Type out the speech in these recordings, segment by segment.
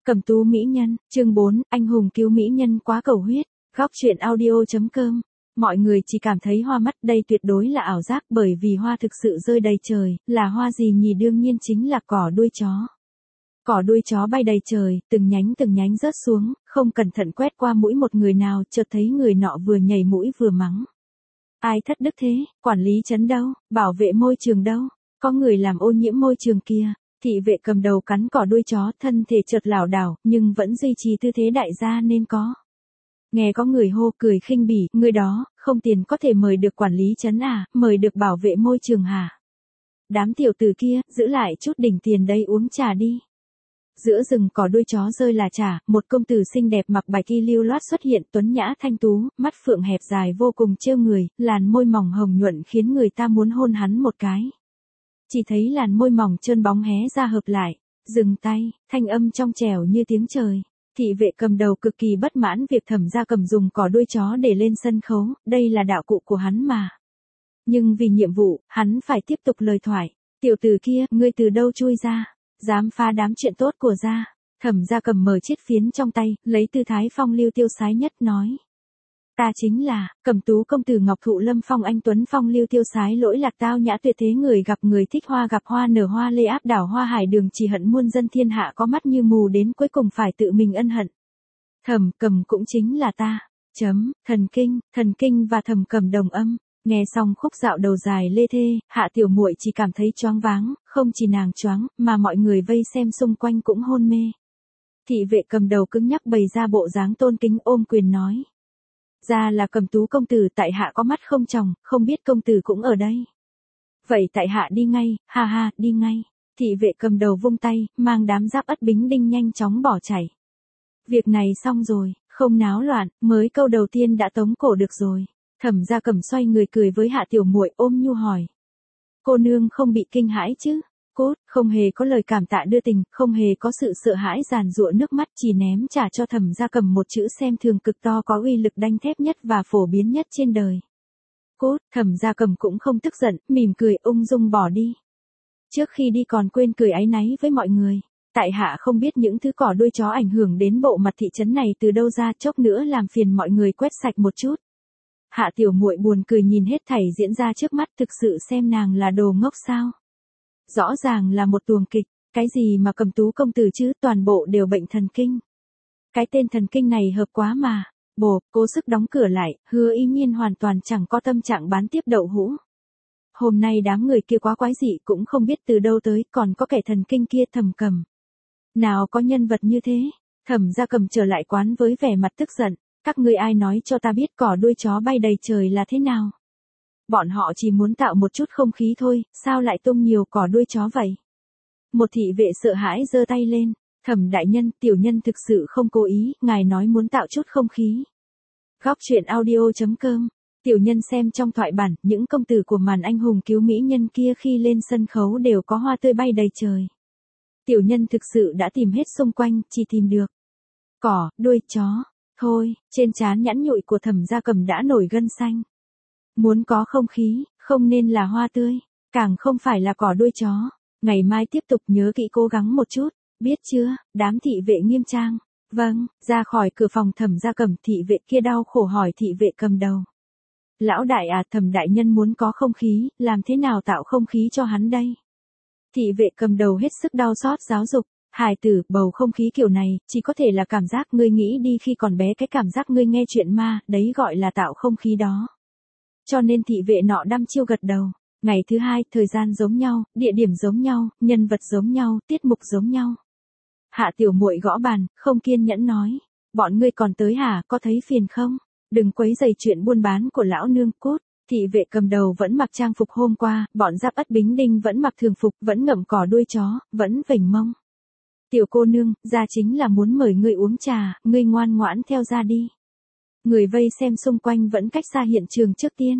Cẩm tú mỹ nhân, chương 4, anh hùng cứu mỹ nhân quá cầu huyết. Góc truyện audio.com. Mọi người chỉ cảm thấy hoa mắt, đây tuyệt đối là ảo giác, bởi vì hoa thực sự rơi đầy trời, là hoa gì nhỉ? Đương nhiên chính là cỏ đuôi chó. Cỏ đuôi chó bay đầy trời, từng nhánh rớt xuống, không cẩn thận quét qua mũi một người nào, chợt thấy người nọ vừa nhảy mũi vừa mắng. Ai thất đức thế, quản lý trấn đâu, bảo vệ môi trường đâu, có người làm ô nhiễm môi trường kia. Thị vệ cầm đầu cắn cỏ đuôi chó, thân thể chợt lảo đảo, nhưng vẫn duy trì tư thế đại gia nên có. Nghe có người hô cười khinh bỉ, người đó, không tiền có thể mời được quản lý trấn à, mời được bảo vệ môi trường hả? Đám tiểu tử kia, giữ lại chút đỉnh tiền đây uống trà đi. Giữa rừng cỏ đuôi chó rơi là trà, một công tử xinh đẹp mặc bạch y lưu loát xuất hiện, tuấn nhã thanh tú, mắt phượng hẹp dài vô cùng trêu người, làn môi mỏng hồng nhuận khiến người ta muốn hôn hắn một cái. Chỉ thấy làn môi mỏng trơn bóng hé ra hợp lại, dừng tay, thanh âm trong trẻo như tiếng trời. Thị vệ cầm đầu cực kỳ bất mãn việc Thẩm Gia Cầm dùng cỏ đuôi chó để lên sân khấu, đây là đạo cụ của hắn mà. Nhưng vì nhiệm vụ, hắn phải tiếp tục lời thoại. Tiểu tử kia, ngươi từ đâu chui ra? Dám phá đám chuyện tốt của gia? Thẩm Gia Cầm mở chiếc phiến trong tay, lấy tư thái phong lưu tiêu sái nhất nói. Ta chính là, Cẩm tú công tử Ngọc Thụ Lâm Phong anh tuấn phong lưu tiêu sái lỗi lạc tao nhã tuyệt thế người gặp người thích hoa gặp hoa nở hoa lê áp đảo hoa hải đường chỉ hận muôn dân thiên hạ có mắt như mù đến cuối cùng phải tự mình ân hận. Thẩm Cầm cũng chính là ta. Thần kinh và Thẩm Cầm đồng âm. Nghe xong khúc dạo đầu dài lê thê, Hạ tiểu muội chỉ cảm thấy choáng váng, không chỉ nàng choáng, mà mọi người vây xem xung quanh cũng hôn mê. Thị vệ cầm đầu cứng nhắc bày ra bộ dáng tôn kính ôm quyền nói. Ra là Cẩm tú công tử, tại hạ có mắt không tròng, không biết công tử cũng ở đây. Vậy tại hạ đi ngay, ha ha, đi ngay. Thị vệ cầm đầu vung tay, mang đám giáp ất bính đinh nhanh chóng bỏ chạy. Việc này xong rồi, không náo loạn, mới câu đầu tiên đã tống cổ được rồi. Thẩm Gia Cầm xoay người cười với Hạ tiểu muội ôm nhu hỏi. Cô nương không bị kinh hãi chứ? Cốt, không hề có lời cảm tạ đưa tình, không hề có sự sợ hãi giàn giụa nước mắt, chỉ ném trả cho Thẩm Gia Cầm một chữ xem thường cực to có uy lực đanh thép nhất và phổ biến nhất trên đời. Cốt, Thẩm Gia Cầm cũng không tức giận, mỉm cười ung dung bỏ đi. Trước khi đi còn quên cười áy náy với mọi người. Tại hạ không biết những thứ cỏ đuôi chó ảnh hưởng đến bộ mặt thị trấn này từ đâu ra, chốc nữa làm phiền mọi người quét sạch một chút. Hạ tiểu muội buồn cười nhìn hết thảy diễn ra trước mắt, thực sự xem nàng là đồ ngốc sao? Rõ ràng là một tuồng kịch, cái gì mà Cẩm tú công tử chứ, toàn bộ đều bệnh thần kinh. Cái tên thần kinh này hợp quá mà. Bồ, cố sức đóng cửa lại, Hứa Ý Nhiên hoàn toàn chẳng có tâm trạng bán tiếp đậu hũ. Hôm nay đám người kia quá quái dị, cũng không biết từ đâu tới, còn có kẻ thần kinh kia Thẩm Cầm. Nào có nhân vật như thế? Thẩm Gia Cầm trở lại quán với vẻ mặt tức giận. Các ngươi ai nói cho ta biết cỏ đuôi chó bay đầy trời là thế nào? Bọn họ chỉ muốn tạo một chút không khí thôi, sao lại tung nhiều cỏ đuôi chó vậy? Một thị vệ sợ hãi giơ tay lên. Thẩm đại nhân, tiểu nhân thực sự không cố ý, ngài nói muốn tạo chút không khí. Góc truyện audio.com. Tiểu nhân xem trong thoại bản, những công tử của màn anh hùng cứu mỹ nhân kia khi lên sân khấu đều có hoa tươi bay đầy trời. Tiểu nhân thực sự đã tìm hết xung quanh, chỉ tìm được cỏ đuôi chó. Thôi, trên trán nhẵn nhụi của Thẩm Gia Cầm đã nổi gân xanh. Muốn có không khí, không nên là hoa tươi, càng không phải là cỏ đuôi chó. Ngày mai tiếp tục nhớ kỹ cố gắng một chút, biết chưa? Đám thị vệ nghiêm trang. Vâng, ra khỏi cửa phòng Thẩm Gia Cầm, thị vệ kia đau khổ hỏi thị vệ cầm đầu. Lão đại à, Thẩm đại nhân muốn có không khí, làm thế nào tạo không khí cho hắn đây? Thị vệ cầm đầu hết sức đau xót giáo dục. Hài tử, bầu không khí kiểu này, chỉ có thể là cảm giác ngươi nghĩ đi khi còn bé, cái cảm giác ngươi nghe chuyện ma, đấy gọi là tạo không khí đó. Cho nên thị vệ nọ đăm chiêu gật đầu. Ngày thứ hai, thời gian giống nhau, địa điểm giống nhau, nhân vật giống nhau, tiết mục giống nhau. Hạ tiểu muội gõ bàn, không kiên nhẫn nói. Bọn ngươi còn tới hả, có thấy phiền không? Đừng quấy rầy chuyện buôn bán của lão nương. Cốt. Thị vệ cầm đầu vẫn mặc trang phục hôm qua, bọn giáp ất bính đinh vẫn mặc thường phục, vẫn ngậm cỏ đuôi chó, vẫn vểnh mông. Tiểu cô nương, gia chính là muốn mời ngươi uống trà, ngươi ngoan ngoãn theo gia đi. Người vây xem xung quanh vẫn cách xa hiện trường trước tiên.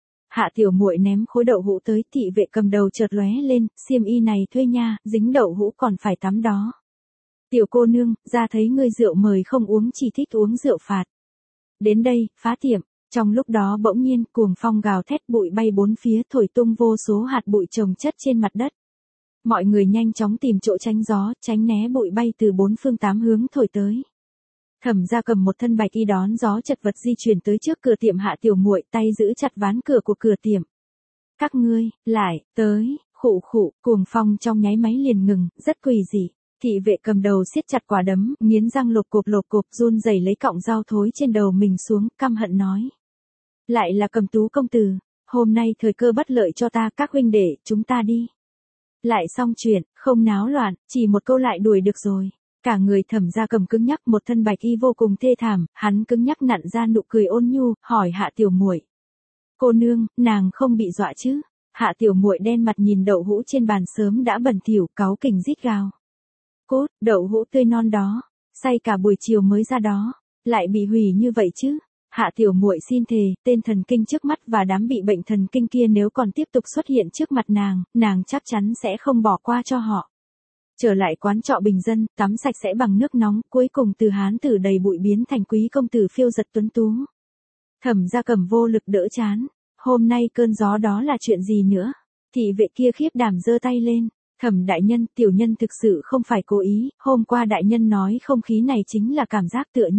Hạ tiểu muội ném khối đậu hũ tới, thị vệ cầm đầu chợt lóe lên, xiêm y này thuê nha, dính đậu hũ còn phải tắm đó. Tiểu cô nương, gia thấy ngươi rượu mời không uống, chỉ thích uống rượu phạt. Đến đây, phá tiệm. Trong lúc đó bỗng nhiên, cuồng phong gào thét, bụi bay bốn phía, thổi tung vô số hạt bụi chồng chất trên mặt đất. Mọi người nhanh chóng tìm chỗ tránh gió, tránh né bụi bay từ bốn phương tám hướng thổi tới. Thẩm Gia Cầm một thân bạch y đón gió chật vật di chuyển tới trước cửa tiệm Hạ Tiểu Muội, tay giữ chặt ván cửa của cửa tiệm. Các ngươi, lại, tới, khụ khụ, cuồng phong trong nháy máy liền ngừng, rất quỷ dị. Thị vệ cầm đầu siết chặt quả đấm, nghiến răng lột cộp, run rẩy lấy cọng dao thối trên đầu mình xuống, căm hận nói. Lại là Cầm Tú công tử, hôm nay thời cơ bất lợi cho ta, các huynh đệ, chúng ta đi. Lại xong chuyện, không náo loạn, chỉ một câu lại đuổi được rồi. Cả người Thẩm Gia Cầm cứng nhắc, một thân bạch y vô cùng thê thảm, hắn cứng nhắc nặn ra nụ cười ôn nhu, hỏi Hạ Tiểu Muội. Cô nương, nàng không bị dọa chứ? Hạ Tiểu Muội đen mặt nhìn đậu hũ trên bàn sớm đã bẩn thỉu, cáu kỉnh rít gào. Cốt, đậu hũ tươi non đó, xay cả buổi chiều mới ra đó, lại bị hủy như vậy chứ? Hạ Tiểu Muội xin thề, tên thần kinh trước mắt và đám bị bệnh thần kinh kia nếu còn tiếp tục xuất hiện trước mặt nàng chắc chắn sẽ không bỏ qua cho họ. Trở lại quán trọ bình dân, tắm sạch sẽ bằng nước nóng, cuối cùng từ hán tử đầy bụi biến thành quý công tử phiêu giật tuấn tú. Thẩm Gia Cầm vô lực đỡ chán. Hôm nay cơn gió đó là chuyện gì nữa? Thị vệ kia khiếp đảm giơ tay lên. Thẩm đại nhân, tiểu nhân thực sự không phải cố ý, hôm qua đại nhân nói không khí này chính là cảm giác tựa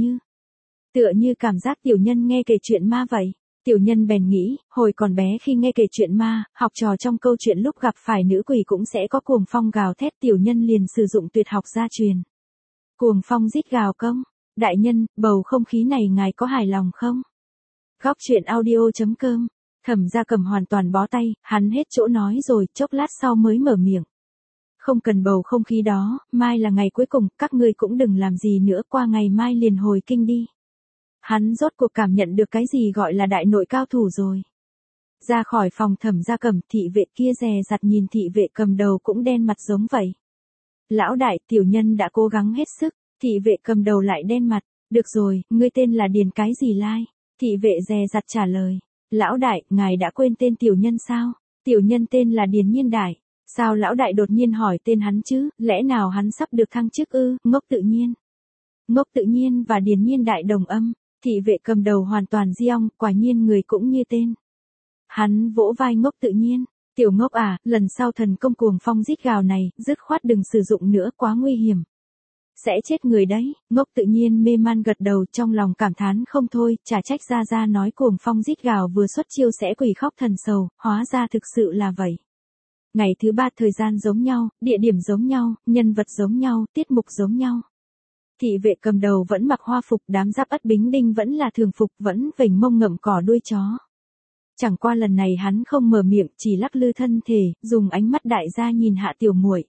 như cảm giác tiểu nhân nghe kể chuyện ma vậy. Tiểu nhân bèn nghĩ, hồi còn bé khi nghe kể chuyện ma, học trò trong câu chuyện lúc gặp phải nữ quỷ cũng sẽ có cuồng phong gào thét, tiểu nhân liền sử dụng tuyệt học gia truyền. Cuồng phong rít gào công. Đại nhân, bầu không khí này ngài có hài lòng không? Góc truyện audio.com. Thẩm Gia Cầm hoàn toàn bó tay, hắn hết chỗ nói rồi, chốc lát sau mới mở miệng. Không cần bầu không khí đó, mai là ngày cuối cùng, các ngươi cũng đừng làm gì nữa, qua ngày mai liền hồi kinh đi. Hắn rốt cuộc cảm nhận được cái gì gọi là đại nội cao thủ rồi. Ra khỏi phòng Thẩm Gia Cầm, thị vệ kia dè dặt nhìn thị vệ cầm đầu cũng đen mặt giống vậy. Lão đại, tiểu nhân đã cố gắng hết sức, thị vệ cầm đầu lại đen mặt. Được rồi, ngươi tên là Điền cái gì lai? Thị vệ dè dặt trả lời. Lão đại, ngài đã quên tên tiểu nhân sao? Tiểu nhân tên là Điền Nhiên Đại. Sao lão đại đột nhiên hỏi tên hắn chứ? Lẽ nào hắn sắp được thăng chức ư? Ngốc tự nhiên. Ngốc tự nhiên và Điền Nhiên Đại đồng âm. Thị vệ cầm đầu hoàn toàn diong, quả nhiên người cũng như tên. Hắn vỗ vai Ngốc tự nhiên. Tiểu ngốc à, lần sau thần công cuồng phong rít gào này, dứt khoát đừng sử dụng nữa, quá nguy hiểm. Sẽ chết người đấy. Ngốc tự nhiên mê man gật đầu, trong lòng cảm thán không thôi, chả trách ra nói cuồng phong rít gào vừa xuất chiêu sẽ quỷ khóc thần sầu, hóa ra thực sự là vậy. Ngày thứ 3 thời gian giống nhau, địa điểm giống nhau, nhân vật giống nhau, tiết mục giống nhau. Thị vệ cầm đầu vẫn mặc hoa phục, đám giáp Ất Bính Đinh vẫn là thường phục, vẫn vểnh mông ngậm cỏ đuôi chó. Chẳng qua lần này hắn không mở miệng, chỉ lắc lư thân thể, dùng ánh mắt đại gia nhìn Hạ Tiểu Muội.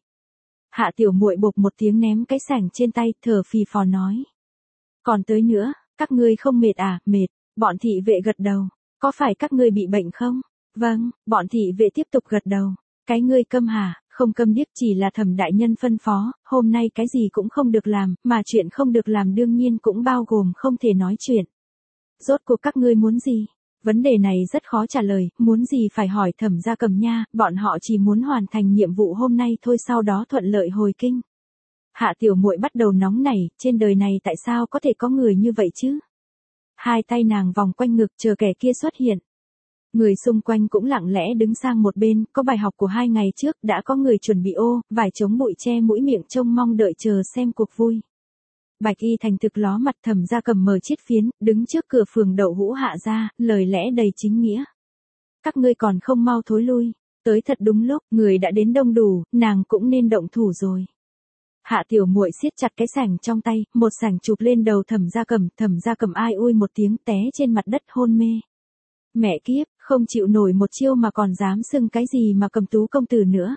Hạ Tiểu Muội bộp một tiếng ném cái sẻng trên tay, thở phì phò nói. Còn tới nữa, các ngươi không mệt à? Mệt. Bọn thị vệ gật đầu. Có phải các ngươi bị bệnh không? Vâng, bọn thị vệ tiếp tục gật đầu. Cái ngươi câm hả? Không câm điếc, chỉ là Thẩm đại nhân phân phó, hôm nay cái gì cũng không được làm, mà chuyện không được làm đương nhiên cũng bao gồm không thể nói chuyện. Rốt cuộc các ngươi muốn gì? Vấn đề này rất khó trả lời, muốn gì phải hỏi Thẩm Gia Cầm nha, bọn họ chỉ muốn hoàn thành nhiệm vụ hôm nay thôi, sau đó thuận lợi hồi kinh. Hạ Tiểu Muội bắt đầu nóng nảy, trên đời này tại sao có thể có người như vậy chứ? Hai tay nàng vòng quanh ngực chờ kẻ kia xuất hiện. Người xung quanh cũng lặng lẽ đứng sang một bên, có bài học của 2 ngày trước, đã có người chuẩn bị vải chống bụi che mũi miệng trông mong đợi chờ xem cuộc vui. Bạch y thành thực ló mặt, Thẩm Gia Cầm mở chiếc phiến, đứng trước cửa phường đậu hũ Hạ gia, lời lẽ đầy chính nghĩa. Các ngươi còn không mau thối lui, tới thật đúng lúc, người đã đến đông đủ, nàng cũng nên động thủ rồi. Hạ Tiểu Muội siết chặt cái sảnh trong tay, một sảnh chụp lên đầu Thẩm Gia Cầm ai ui một tiếng té trên mặt đất hôn mê. Mẹ kiếp, không chịu nổi một chiêu mà còn dám xưng cái gì mà Cầm Tú công tử nữa.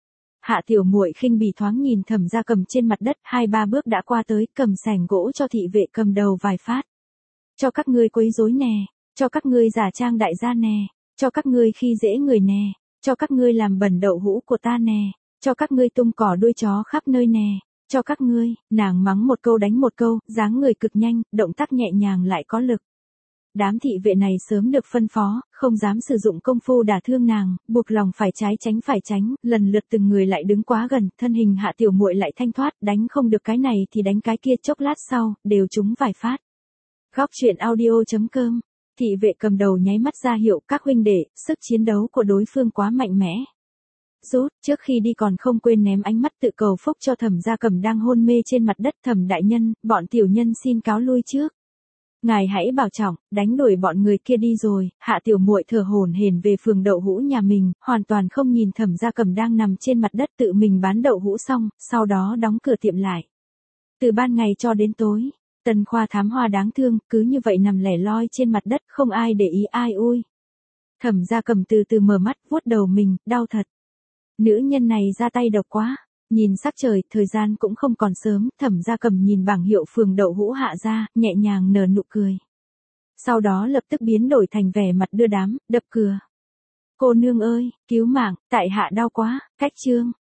Hạ Tiểu Muội khinh bỉ thoáng nhìn Thẩm Gia Cầm trên mặt đất, 2-3 bước đã qua tới, cầm sẻng gỗ cho thị vệ cầm đầu vài phát. Cho các ngươi quấy rối nè, cho các ngươi giả trang đại gia nè, cho các ngươi khi dễ người nè, cho các ngươi làm bẩn đậu hũ của ta nè, cho các ngươi tung cỏ đuôi chó khắp nơi nè, cho các ngươi, nàng mắng một câu đánh một câu, dáng người cực nhanh, động tác nhẹ nhàng lại có lực. Đám thị vệ này sớm được phân phó, không dám sử dụng công phu đả thương nàng, buộc lòng phải tránh, lần lượt từng người lại đứng quá gần, thân hình Hạ Tiểu Muội lại thanh thoát, đánh không được cái này thì đánh cái kia, chốc lát sau, đều trúng vài phát. Góc truyện audio.com. Thị vệ cầm đầu nháy mắt ra hiệu các huynh đệ, sức chiến đấu của đối phương quá mạnh mẽ. Rút, trước khi đi còn không quên ném ánh mắt tự cầu phúc cho Thẩm Gia Cầm đang hôn mê trên mặt đất. Thẩm đại nhân, bọn tiểu nhân xin cáo lui trước. Ngài hãy bảo trọng, đánh đuổi bọn người kia đi rồi. Hạ tiểu muội thở hổn hển về phường đậu hũ nhà mình, hoàn toàn không nhìn Thẩm Gia Cầm đang nằm trên mặt đất tự mình bán đậu hũ xong, sau đó đóng cửa tiệm lại. Từ ban ngày cho đến tối, Tân Khoa thám hoa đáng thương, cứ như vậy nằm lẻ loi trên mặt đất, không ai để ý ai ui. Thẩm Gia Cầm từ từ mở mắt, vuốt đầu mình, đau thật. Nữ nhân này ra tay độc quá. Nhìn sắc trời, thời gian cũng không còn sớm, Thẩm Gia Cầm nhìn bảng hiệu phường đậu hũ Hạ gia, nhẹ nhàng nở nụ cười. Sau đó lập tức biến đổi thành vẻ mặt đưa đám, đập cửa. Cô nương ơi, cứu mạng, tại hạ đau quá, cách chương.